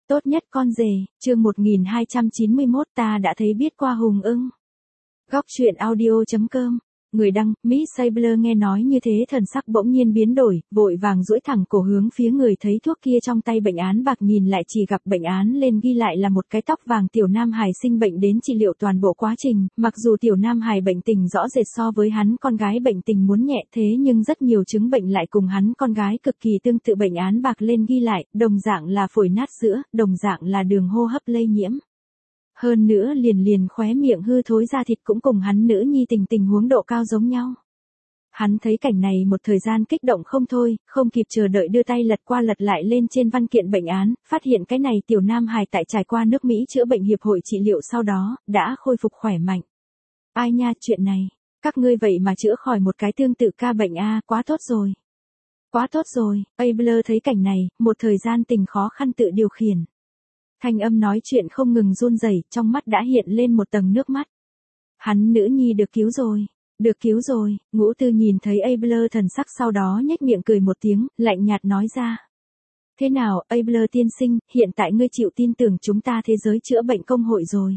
Tốt nhất con rể, chương 1291 ta đã thấy biết qua Hùng ưng. Góc truyện audio.com. Người đăng, Miss Sabler nghe nói như thế thần sắc bỗng nhiên biến đổi, vội vàng duỗi thẳng cổ hướng phía người thấy thuốc kia trong tay bệnh án bạc nhìn lại chỉ gặp bệnh án lên ghi lại là một cái tóc vàng tiểu nam hài sinh bệnh đến trị liệu toàn bộ quá trình, mặc dù tiểu nam hài bệnh tình rõ rệt so với hắn con gái bệnh tình muốn nhẹ thế nhưng rất nhiều chứng bệnh lại cùng hắn con gái cực kỳ tương tự bệnh án bạc lên ghi lại, đồng dạng là phổi nát sữa, đồng dạng là đường hô hấp lây nhiễm. Hơn nữa liền khóe miệng hư thối da thịt cũng cùng hắn nữ nhi tình huống độ cao giống nhau. Hắn thấy cảnh này một thời gian kích động không thôi, không kịp chờ đợi đưa tay lật qua lật lại lên trên văn kiện bệnh án, phát hiện cái này tiểu nam hài tại trải qua nước Mỹ chữa bệnh hiệp hội trị liệu sau đó, đã khôi phục khỏe mạnh. Ai nha chuyện này, các ngươi vậy mà chữa khỏi một cái tương tự ca bệnh a, quá tốt rồi. Quá tốt rồi, Abler thấy cảnh này, một thời gian tình khó khăn tự điều khiển. Thanh âm nói chuyện không ngừng run rẩy, trong mắt đã hiện lên một tầng nước mắt. Hắn nữ nhi được cứu rồi, được cứu rồi, Ngũ Tư nhìn thấy Abler thần sắc sau đó nhếch miệng cười một tiếng, lạnh nhạt nói ra. Thế nào, Abler tiên sinh, hiện tại ngươi chịu tin tưởng chúng ta thế giới chữa bệnh công hội rồi.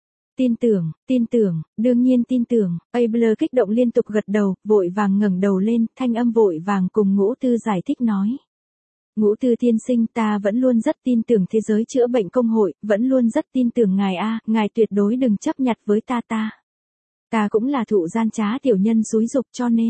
Tin tưởng, đương nhiên tin tưởng, Abler kích động liên tục gật đầu, vội vàng ngẩng đầu lên, thanh âm vội vàng cùng Ngũ Tư giải thích nói. Ngũ Tư tiên sinh ta vẫn luôn rất tin tưởng thế giới chữa bệnh công hội, vẫn luôn rất tin tưởng ngài a, ngài tuyệt đối đừng chấp nhặt với ta. Ta cũng là thụ gian trá tiểu nhân xúi dục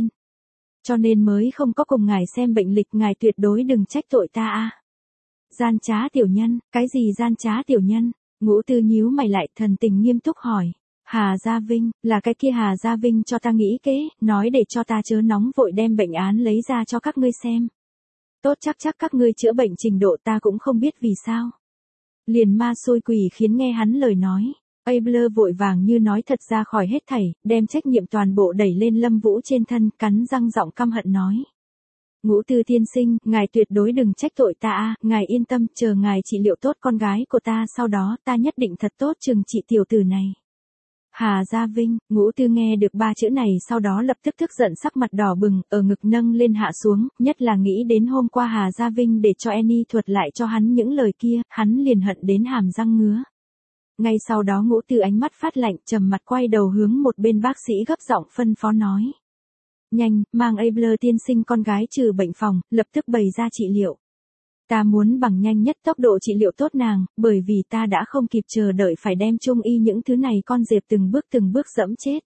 cho nên mới không có cùng ngài xem bệnh lịch, ngài tuyệt đối đừng trách tội ta a. Gian trá tiểu nhân, cái gì gian trá tiểu nhân? Ngũ Tư nhíu mày lại thần tình nghiêm túc hỏi. Hà Gia Vinh, là cái kia Hà Gia Vinh cho ta nghĩ kế, nói để cho ta chớ nóng vội đem bệnh án lấy ra cho các ngươi xem. Tốt chắc các ngươi chữa bệnh trình độ ta cũng không biết vì sao. Liền ma xôi quỷ khiến nghe hắn lời nói. Abler vội vàng như nói thật ra khỏi hết thảy, đem trách nhiệm toàn bộ đẩy lên Lâm Vũ trên thân, cắn răng giọng căm hận nói. Ngũ Tư tiên sinh, ngài tuyệt đối đừng trách tội ta a, ngài yên tâm, chờ ngài trị liệu tốt con gái của ta, sau đó ta nhất định thật tốt trừng trị tiểu tử này. Hà Gia Vinh, Ngũ Tư nghe được ba chữ này sau đó lập tức tức giận sắc mặt đỏ bừng, ở ngực nâng lên hạ xuống, nhất là nghĩ đến hôm qua Hà Gia Vinh để cho Annie thuật lại cho hắn những lời kia, hắn liền hận đến hàm răng ngứa. Ngay sau đó Ngũ Tư ánh mắt phát lạnh, trầm mặt quay đầu hướng một bên bác sĩ gấp giọng phân phó nói. Nhanh, mang Abler tiên sinh con gái trừ bệnh phòng, lập tức bày ra trị liệu. Ta muốn bằng nhanh nhất tốc độ trị liệu tốt nàng, bởi vì ta đã không kịp chờ đợi phải đem trung y những thứ này con dẹp từng bước dẫm chết.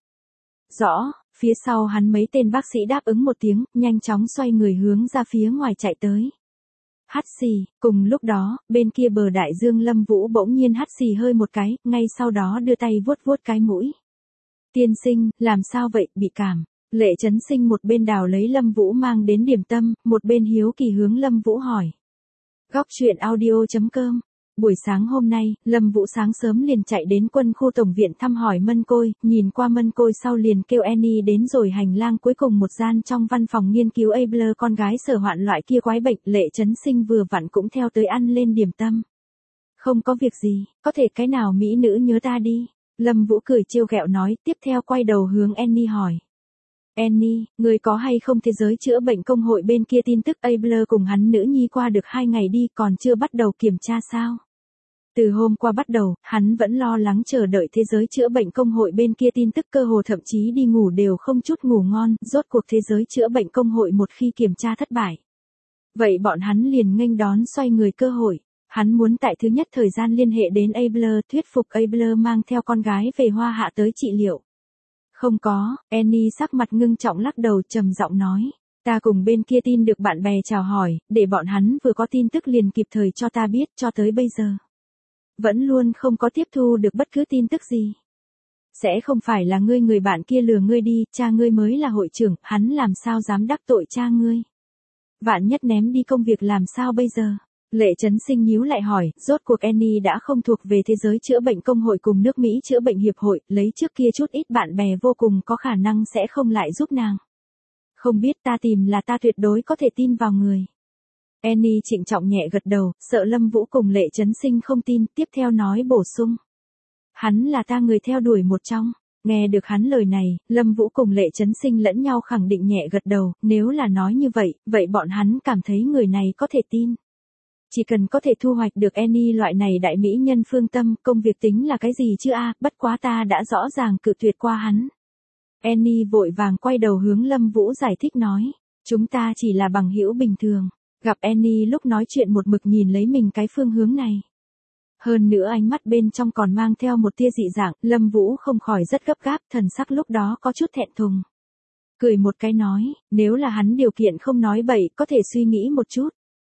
Rõ, phía sau hắn mấy tên bác sĩ đáp ứng một tiếng, nhanh chóng xoay người hướng ra phía ngoài chạy tới. Hắt xì, cùng lúc đó, bên kia bờ đại dương Lâm Vũ bỗng nhiên hắt xì hơi một cái, ngay sau đó đưa tay vuốt cái mũi. Tiên sinh, làm sao vậy, bị cảm. Lệ Chấn Sinh một bên đào lấy Lâm Vũ mang đến điểm tâm, một bên hiếu kỳ hướng Lâm Vũ hỏi. Góc truyện audio.com. Buổi sáng hôm nay, Lâm Vũ sáng sớm liền chạy đến quân khu tổng viện thăm hỏi Mân Côi, nhìn qua Mân Côi sau liền kêu Annie đến rồi hành lang cuối cùng một gian trong văn phòng nghiên cứu Abler con gái sở hoạn loại kia quái bệnh, Lệ Chấn Sinh vừa vặn cũng theo tới ăn lên điểm tâm. Không có việc gì, có thể cái nào mỹ nữ nhớ ta đi. Lâm Vũ cười trêu ghẹo nói, tiếp theo quay đầu hướng Annie hỏi. Annie, người có hay không thế giới chữa bệnh công hội bên kia tin tức Abler cùng hắn nữ nhi qua được 2 ngày đi còn chưa bắt đầu kiểm tra sao? Từ hôm qua bắt đầu, hắn vẫn lo lắng chờ đợi thế giới chữa bệnh công hội bên kia tin tức cơ hồ thậm chí đi ngủ đều không chút ngủ ngon, rốt cuộc thế giới chữa bệnh công hội một khi kiểm tra thất bại. Vậy bọn hắn liền nghênh đón xoay người cơ hội. Hắn muốn tại thứ nhất thời gian liên hệ đến Abler, thuyết phục Abler mang theo con gái về Hoa Hạ tới trị liệu. Không có, Annie sắc mặt ngưng trọng lắc đầu trầm giọng nói. Ta cùng bên kia tin được bạn bè chào hỏi, để bọn hắn vừa có tin tức liền kịp thời cho ta biết, cho tới bây giờ. Vẫn luôn không có tiếp thu được bất cứ tin tức gì. Sẽ không phải là ngươi người bạn kia lừa ngươi đi, cha ngươi mới là hội trưởng, hắn làm sao dám đắc tội cha ngươi. Vạn nhất ném đi công việc làm sao bây giờ? Lệ Chấn Sinh nhíu lại hỏi, rốt cuộc Annie đã không thuộc về thế giới chữa bệnh công hội cùng nước Mỹ chữa bệnh hiệp hội, lấy trước kia chút ít bạn bè vô cùng có khả năng sẽ không lại giúp nàng. Không biết ta tìm là ta tuyệt đối có thể tin vào người. Annie trịnh trọng nhẹ gật đầu, sợ Lâm Vũ cùng Lệ Chấn Sinh không tin, tiếp theo nói bổ sung. Hắn là ta người theo đuổi một trong. Nghe được hắn lời này, Lâm Vũ cùng Lệ Chấn Sinh lẫn nhau khẳng định nhẹ gật đầu, nếu là nói như vậy, vậy bọn hắn cảm thấy người này có thể tin. Chỉ cần có thể thu hoạch được Annie loại này đại mỹ nhân phương tâm, công việc tính là cái gì chứ bất quá ta đã rõ ràng cự tuyệt qua hắn. Annie vội vàng quay đầu hướng Lâm Vũ giải thích nói, chúng ta chỉ là bằng hữu bình thường. Gặp Annie lúc nói chuyện một mực nhìn lấy mình cái phương hướng này. Hơn nữa ánh mắt bên trong còn mang theo một tia dị dạng, Lâm Vũ không khỏi rất gấp gáp, thần sắc lúc đó có chút thẹn thùng. Cười một cái nói, nếu là hắn điều kiện không nói bậy, có thể suy nghĩ một chút.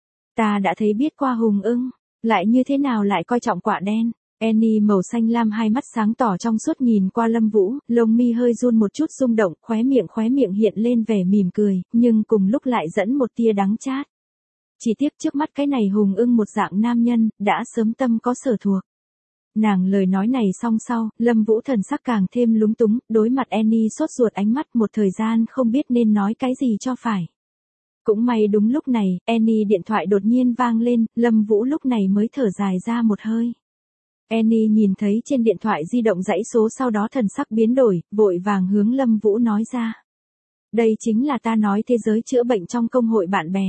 Ta đã thấy biết qua Hùng ưng, lại như thế nào lại coi trọng quạ đen. Annie màu xanh lam hai mắt sáng tỏ trong suốt nhìn qua Lâm Vũ, lông mi hơi run một chút rung động, khóe miệng hiện lên vẻ mỉm cười, nhưng cùng lúc lại dẫn một tia đắng chát. Chỉ tiếc trước mắt cái này Hùng ưng một dạng nam nhân, đã sớm tâm có sở thuộc. Nàng lời nói này xong sau, Lâm Vũ thần sắc càng thêm lúng túng, đối mặt Annie sốt ruột ánh mắt một thời gian không biết nên nói cái gì cho phải. Cũng may đúng lúc này, Annie điện thoại đột nhiên vang lên, Lâm Vũ lúc này mới thở dài ra một hơi. Annie nhìn thấy trên điện thoại di động dãy số sau đó thần sắc biến đổi, vội vàng hướng Lâm Vũ nói ra. Đây chính là ta nói thế giới chữa bệnh trong công hội bạn bè.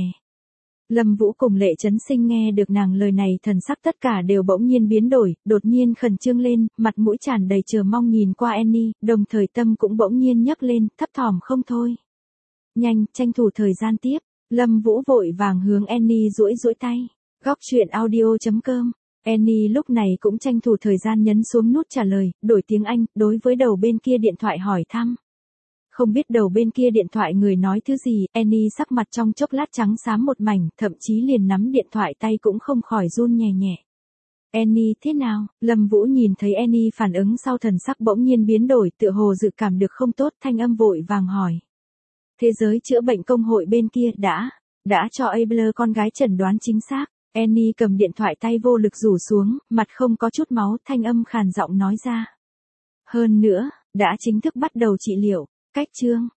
Lâm Vũ cùng Lệ Chấn Sinh nghe được nàng lời này thần sắc tất cả đều bỗng nhiên biến đổi, đột nhiên khẩn trương lên, mặt mũi tràn đầy chờ mong nhìn qua Annie, đồng thời tâm cũng bỗng nhiên nhấc lên, thấp thỏm không thôi. Nhanh, tranh thủ thời gian tiếp, Lâm Vũ vội vàng hướng Annie duỗi tay. Góc chuyện audio.com. Annie lúc này cũng tranh thủ thời gian nhấn xuống nút trả lời, đổi tiếng Anh, đối với đầu bên kia điện thoại hỏi thăm. Không biết đầu bên kia điện thoại người nói thứ gì, Annie sắc mặt trong chốc lát trắng xám một mảnh, thậm chí liền nắm điện thoại tay cũng không khỏi run nhẹ nhẹ. Annie thế nào? Lâm Vũ nhìn thấy Annie phản ứng sau thần sắc bỗng nhiên biến đổi, tựa hồ dự cảm được không tốt, thanh âm vội vàng hỏi. Thế giới chữa bệnh công hội bên kia đã cho Abler con gái chẩn đoán chính xác. Annie cầm điện thoại tay vô lực rủ xuống, mặt không có chút máu, thanh âm khàn giọng nói ra. Hơn nữa, đã chính thức bắt đầu trị liệu. Cách chương